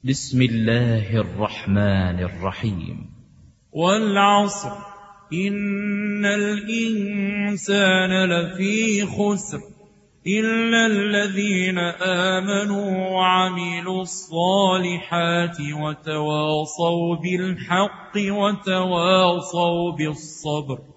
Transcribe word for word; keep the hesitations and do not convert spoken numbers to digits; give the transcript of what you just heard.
بسم الله الرحمن الرحيم. والعصر إن الإنسان لفي خسر إلا الذين آمنوا وعملوا الصالحات وتواصوا بالحق وتواصوا بالصبر.